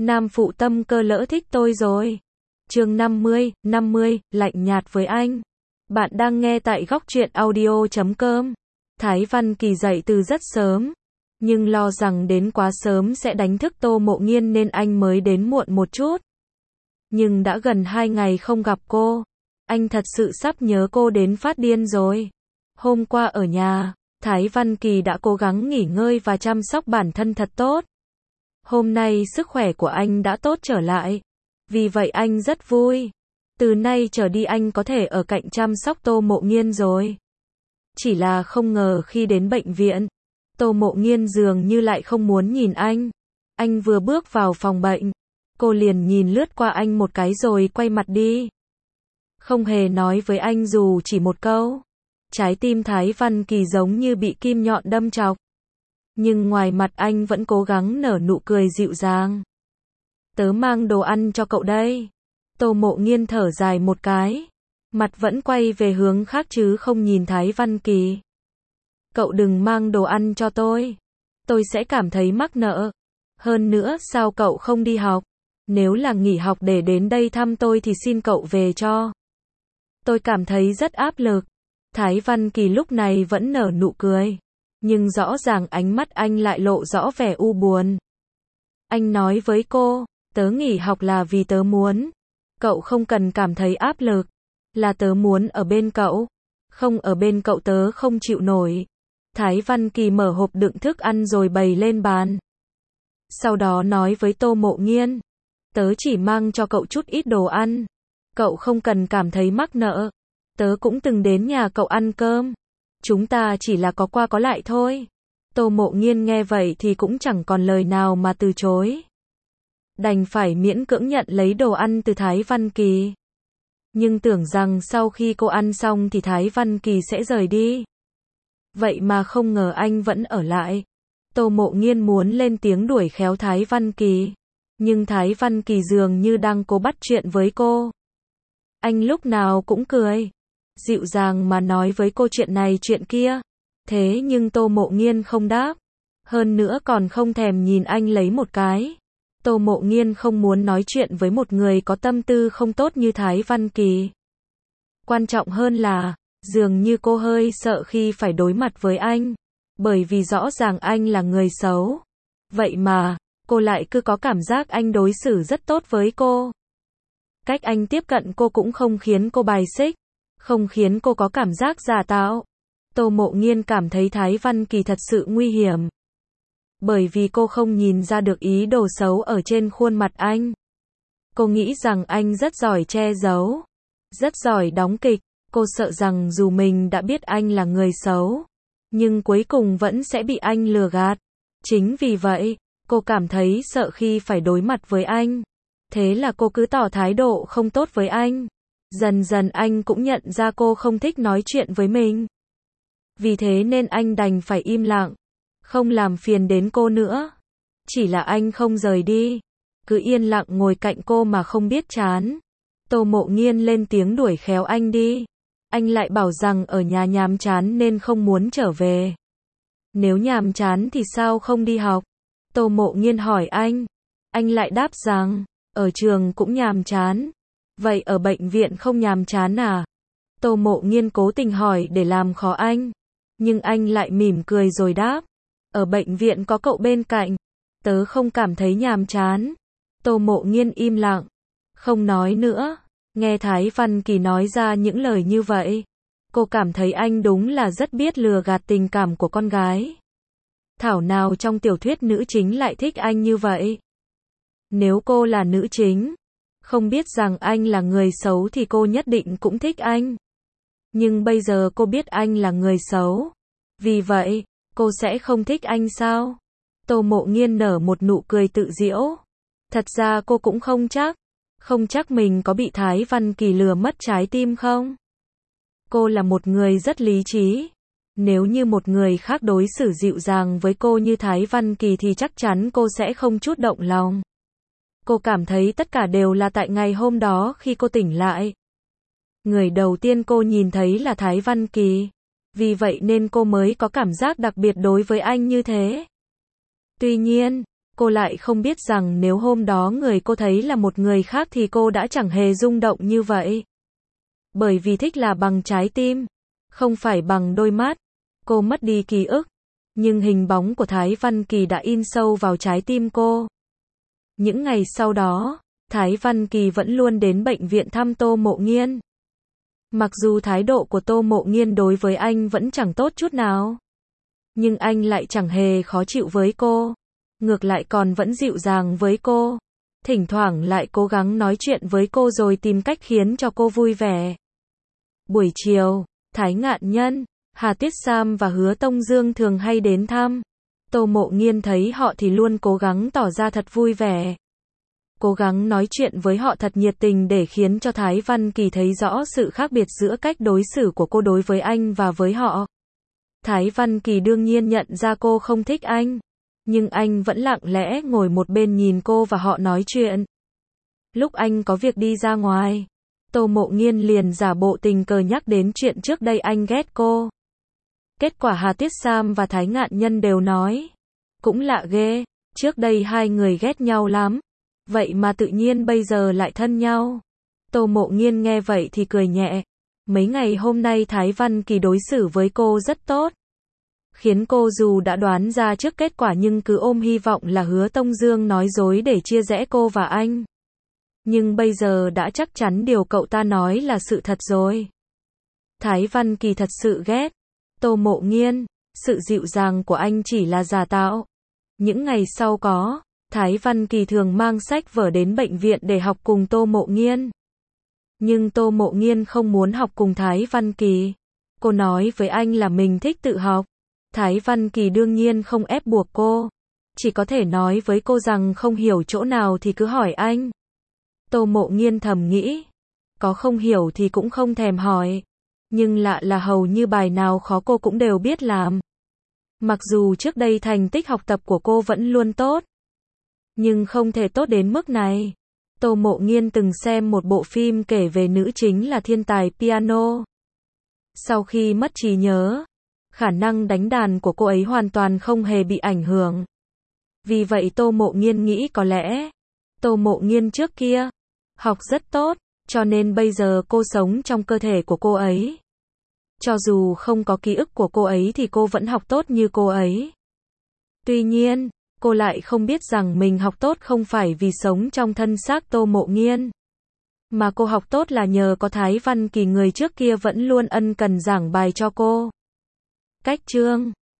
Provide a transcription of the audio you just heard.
Nam phụ tâm cơ lỡ thích tôi rồi. Chương 50, lạnh nhạt với anh. Bạn đang nghe tại góc truyện audio.com. Thái Văn Kỳ dậy từ rất sớm, nhưng lo rằng đến quá sớm sẽ đánh thức Tô Mộ Nghiên nên anh mới đến muộn một chút. Nhưng đã gần 2 ngày không gặp cô, anh thật sự sắp nhớ cô đến phát điên rồi. Hôm qua ở nhà, Thái Văn Kỳ đã cố gắng nghỉ ngơi và chăm sóc bản thân thật tốt. Hôm nay sức khỏe của anh đã tốt trở lại, vì vậy anh rất vui. Từ nay trở đi anh có thể ở cạnh chăm sóc Tô Mộ Nghiên rồi. Chỉ là không ngờ khi đến bệnh viện, Tô Mộ Nghiên dường như lại không muốn nhìn anh. Anh vừa bước vào phòng bệnh, cô liền nhìn lướt qua anh một cái rồi quay mặt đi. Không hề nói với anh dù chỉ một câu. Trái tim Thái Văn Kỳ giống như bị kim nhọn đâm chọc. Nhưng ngoài mặt anh vẫn cố gắng nở nụ cười dịu dàng. Tớ mang đồ ăn cho cậu đây. Tô Mộ Nghiên thở dài một cái, mặt vẫn quay về hướng khác chứ không nhìn Thái Văn Kỳ. Cậu đừng mang đồ ăn cho tôi sẽ cảm thấy mắc nợ. Hơn nữa sao cậu không đi học? Nếu là nghỉ học để đến đây thăm tôi thì xin cậu về cho. Tôi cảm thấy rất áp lực. Thái Văn Kỳ lúc này vẫn nở nụ cười, nhưng rõ ràng ánh mắt anh lại lộ rõ vẻ u buồn. Anh nói với cô, tớ nghỉ học là vì tớ muốn. Cậu không cần cảm thấy áp lực. Là tớ muốn ở bên cậu. Không ở bên cậu tớ không chịu nổi. Thái Văn Kỳ mở hộp đựng thức ăn rồi bày lên bàn. Sau đó nói với Tô Mộ Nghiên, tớ chỉ mang cho cậu chút ít đồ ăn. Cậu không cần cảm thấy mắc nợ. Tớ cũng từng đến nhà cậu ăn cơm. Chúng ta chỉ là có qua có lại thôi. Tô Mộ Nghiên nghe vậy thì cũng chẳng còn lời nào mà từ chối. Đành phải miễn cưỡng nhận lấy đồ ăn từ Thái Văn Kỳ. Nhưng tưởng rằng sau khi cô ăn xong thì Thái Văn Kỳ sẽ rời đi. Vậy mà không ngờ anh vẫn ở lại. Tô Mộ Nghiên muốn lên tiếng đuổi khéo Thái Văn Kỳ, nhưng Thái Văn Kỳ dường như đang cố bắt chuyện với cô. Anh lúc nào cũng cười, dịu dàng mà nói với cô chuyện này chuyện kia. Thế nhưng Tô Mộ Nghiên không đáp. Hơn nữa còn không thèm nhìn anh lấy một cái. Tô Mộ Nghiên không muốn nói chuyện với một người có tâm tư không tốt như Thái Văn Kỳ. Quan trọng hơn là, dường như cô hơi sợ khi phải đối mặt với anh. Bởi vì rõ ràng anh là người xấu. Vậy mà, cô lại cứ có cảm giác anh đối xử rất tốt với cô. Cách anh tiếp cận cô cũng không khiến cô bài xích, không khiến cô có cảm giác giả tạo. Tô Mộ Nghiên cảm thấy Thái Văn Kỳ thật sự nguy hiểm. Bởi vì cô không nhìn ra được ý đồ xấu ở trên khuôn mặt anh. Cô nghĩ rằng anh rất giỏi che giấu, rất giỏi đóng kịch. Cô sợ rằng dù mình đã biết anh là người xấu, nhưng cuối cùng vẫn sẽ bị anh lừa gạt. Chính vì vậy, cô cảm thấy sợ khi phải đối mặt với anh. Thế là cô cứ tỏ thái độ không tốt với anh. Dần dần anh cũng nhận ra cô không thích nói chuyện với mình. Vì thế nên anh đành phải im lặng, không làm phiền đến cô nữa. Chỉ là anh không rời đi, cứ yên lặng ngồi cạnh cô mà không biết chán. Tô Mộ Nghiên lên tiếng đuổi khéo anh đi. Anh lại bảo rằng ở nhà nhàm chán nên không muốn trở về. Nếu nhàm chán thì sao không đi học? Tô Mộ Nghiên hỏi anh. Anh lại đáp rằng, ở trường cũng nhàm chán. Vậy ở bệnh viện không nhàm chán à? Tô Mộ Nghiên cố tình hỏi để làm khó anh. Nhưng anh lại mỉm cười rồi đáp. Ở bệnh viện có cậu bên cạnh, tớ không cảm thấy nhàm chán. Tô Mộ Nghiên im lặng, không nói nữa. Nghe Thái Văn Kỳ nói ra những lời như vậy, cô cảm thấy anh đúng là rất biết lừa gạt tình cảm của con gái. Thảo nào trong tiểu thuyết nữ chính lại thích anh như vậy. Nếu cô là nữ chính, không biết rằng anh là người xấu thì cô nhất định cũng thích anh. Nhưng bây giờ cô biết anh là người xấu. Vì vậy, cô sẽ không thích anh sao? Tô Mộ Nghiên nở một nụ cười tự giễu. Thật ra cô cũng không chắc mình có bị Thái Văn Kỳ lừa mất trái tim không? Cô là một người rất lý trí. Nếu như một người khác đối xử dịu dàng với cô như Thái Văn Kỳ thì chắc chắn cô sẽ không chút động lòng. Cô cảm thấy tất cả đều là tại ngày hôm đó khi cô tỉnh lại. Người đầu tiên cô nhìn thấy là Thái Văn Kỳ. Vì vậy nên cô mới có cảm giác đặc biệt đối với anh như thế. Tuy nhiên, cô lại không biết rằng nếu hôm đó người cô thấy là một người khác thì cô đã chẳng hề rung động như vậy. Bởi vì thích là bằng trái tim, không phải bằng đôi mắt. Cô mất đi ký ức, nhưng hình bóng của Thái Văn Kỳ đã in sâu vào trái tim cô. Những ngày sau đó, Thái Văn Kỳ vẫn luôn đến bệnh viện thăm Tô Mộ Nghiên. Mặc dù thái độ của Tô Mộ Nghiên đối với anh vẫn chẳng tốt chút nào, nhưng anh lại chẳng hề khó chịu với cô. Ngược lại còn vẫn dịu dàng với cô. Thỉnh thoảng lại cố gắng nói chuyện với cô rồi tìm cách khiến cho cô vui vẻ. Buổi chiều, Thái Ngạn Nhân, Hà Tuyết Sam và Hứa Tông Dương thường hay đến thăm. Tô Mộ Nghiên thấy họ thì luôn cố gắng tỏ ra thật vui vẻ. Cố gắng nói chuyện với họ thật nhiệt tình để khiến cho Thái Văn Kỳ thấy rõ sự khác biệt giữa cách đối xử của cô đối với anh và với họ. Thái Văn Kỳ đương nhiên nhận ra cô không thích anh, nhưng anh vẫn lặng lẽ ngồi một bên nhìn cô và họ nói chuyện. Lúc anh có việc đi ra ngoài, Tô Mộ Nghiên liền giả bộ tình cờ nhắc đến chuyện trước đây anh ghét cô. Kết quả Hà Tuyết Sam và Thái Ngạn Nhân đều nói, cũng lạ ghê, trước đây hai người ghét nhau lắm, vậy mà tự nhiên bây giờ lại thân nhau. Tô Mộ Nghiên nghe vậy thì cười nhẹ. Mấy ngày hôm nay Thái Văn Kỳ đối xử với cô rất tốt, khiến cô dù đã đoán ra trước kết quả nhưng cứ ôm hy vọng là Hứa Tông Dương nói dối để chia rẽ cô và anh. Nhưng bây giờ đã chắc chắn điều cậu ta nói là sự thật rồi. Thái Văn Kỳ thật sự ghét Tô Mộ Nghiên, sự dịu dàng của anh chỉ là giả tạo. Những ngày sau Thái Văn Kỳ thường mang sách vở đến bệnh viện để học cùng Tô Mộ Nghiên. Nhưng Tô Mộ Nghiên không muốn học cùng Thái Văn Kỳ. Cô nói với anh là mình thích tự học. Thái Văn Kỳ đương nhiên không ép buộc cô. Chỉ có thể nói với cô rằng không hiểu chỗ nào thì cứ hỏi anh. Tô Mộ Nghiên thầm nghĩ, có không hiểu thì cũng không thèm hỏi. Nhưng lạ là hầu như bài nào khó cô cũng đều biết làm. Mặc dù trước đây thành tích học tập của cô vẫn luôn tốt, nhưng không thể tốt đến mức này. Tô Mộ Nghiên từng xem một bộ phim kể về nữ chính là thiên tài piano. Sau khi mất trí nhớ, khả năng đánh đàn của cô ấy hoàn toàn không hề bị ảnh hưởng. Vì vậy Tô Mộ Nghiên nghĩ có lẽ Tô Mộ Nghiên trước kia học rất tốt, cho nên bây giờ cô sống trong cơ thể của cô ấy. Cho dù không có ký ức của cô ấy thì cô vẫn học tốt như cô ấy. Tuy nhiên, cô lại không biết rằng mình học tốt không phải vì sống trong thân xác Tô Mộ Nghiên, mà cô học tốt là nhờ có Thái Văn Kỳ người trước kia vẫn luôn ân cần giảng bài cho cô. Cách chương